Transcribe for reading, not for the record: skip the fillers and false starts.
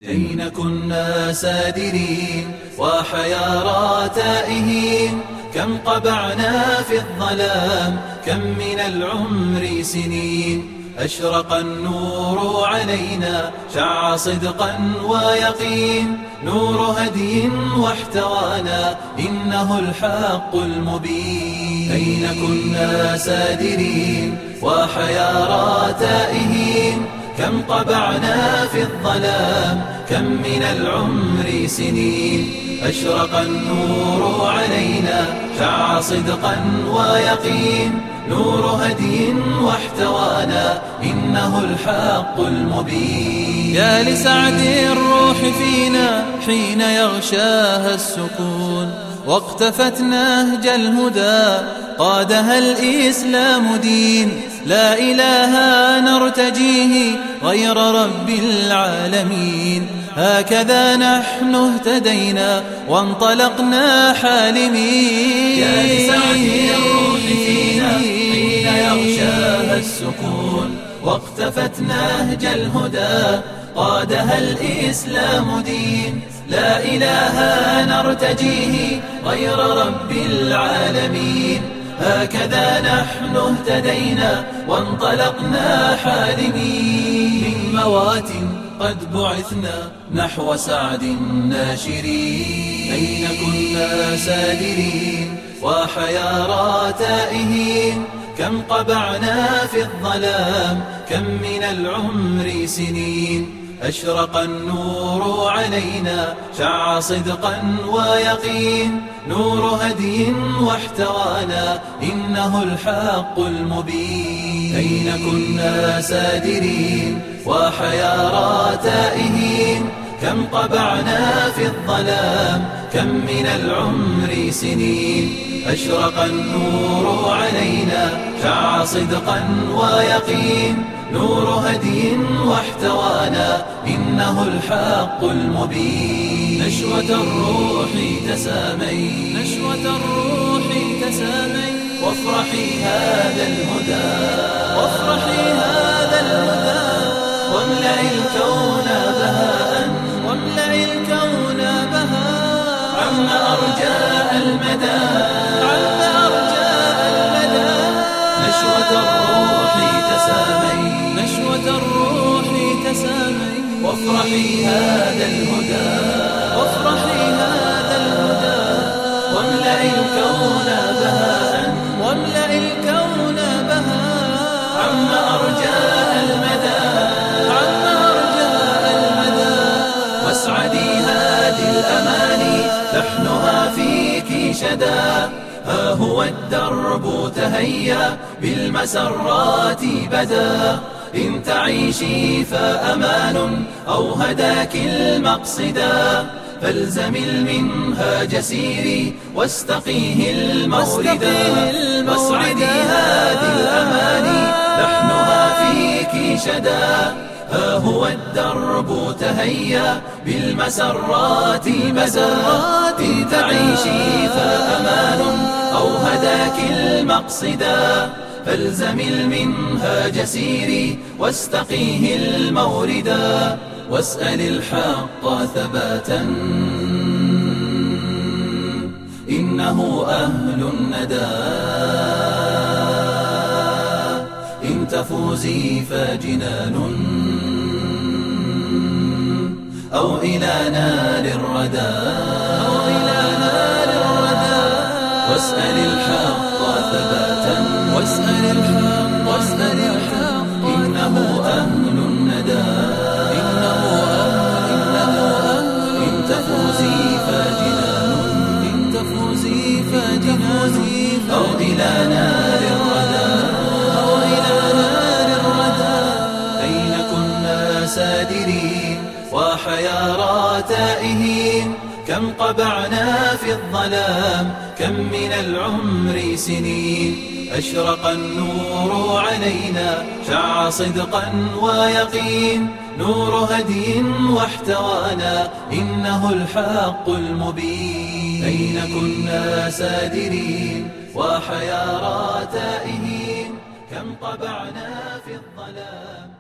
أين كنا سادرين وحيارى تائهين، كم قبعنا في الظلام، كم من العمر سنين. أشرق النور علينا، شع صدقا ويقين، نور هدي واحتوانا، إنه الحق المبين. أين كنا سادرين وحيارى تائهين، كم قبعنا في الظلام، كم من العمر سنين. أشرق النور علينا، شع صدقا ويقين، نور هدي واحتوانا، إنه الحق المبين. يا لسعد الروح فينا حين يغشاها السكون، واقتفت نهج الهدى قادها الإسلام دين. لا إله نرتجيه غير رب العالمين، هكذا نحن اهتدينا وانطلقنا حالمين. يا لسعد الروح فينا حين يغشاها السكون، واقتفت نهج الهدى قادها الإسلام دين. لا إله نرتجيه غير رب العالمين، هكذا نحن اهتدينا وانطلقنا حالمين. من موات قد بعثنا نحو سعد الناشرين. أين كنا سادرين وحيارى تائهين، كم قبعنا في الظلام، كم من العمر سنين. أشرق النور علينا، شع صدقا ويقين، نور هدي واحتوانا، إنه الحق المبين. أين كنا سادرين وحيارى تائهين، كم قبعنا في الظلام، كم من العمر سنين. أشرق النور علينا، شع صدقا ويقين، نور هدي واحتوانا، إنه الحق المبين. نشوة الروح تسامي، نشوة الروح تسامي، وافرحي هذا الهدى، وافرحي هذا الهدى، واملأ الكون بهاء، واملأ الكون بهاء، عم أرجاء المدى، عم أرجاء المدى. نشوة الروح تسامي، نشوة الروح تسامي، وافرحي هذا الهدى، وافرحي هذا الهدى، واملأ الكون بهاء، واملأ الكون بهاء، عم أرجاء المدى، عم أرجاء المدى. واسعدي هذه الأماني، لحنها فيك شدا، ها هو الدرب تهيا، بالمسرات بدا. إن تعيشي فأمان، أو هداك المقصدا، فالزمي المنهاج سيري، واستقيه الموردا. واسعدي هذه الأماني، لحنها فيك شدا، ها هو الدرب تهيا، بالمسرات بدا. إن تعيشي فأمان، أو هداك المقصدا، فالزمي المنهاج سيري، واستقيه الموردا. واسأل الحق ثباتا، إنه أهل الندى. إن تفوزي فجنان، أو إلى نار الردى، أو إلى نار الردى. واسأل الحق ثباتا، واسأل الحق، واسأل الحق، إنه أهل الندى. إنه أهل، إن تفوزي فجنان، إن تفوزي فجنان، أو إلى نار الردى، أو إلى نار الردى. أين كنا سادرين وحيارى تائهين، كم قبعنا في الظلام، كم من العمر سنين. أشرق النور علينا، شع صدقا ويقين، نور هدي واحتوانا، إنه الحق المبين. أين كنا سادرين وحيارى تائهين، كم قبعنا في الظلام.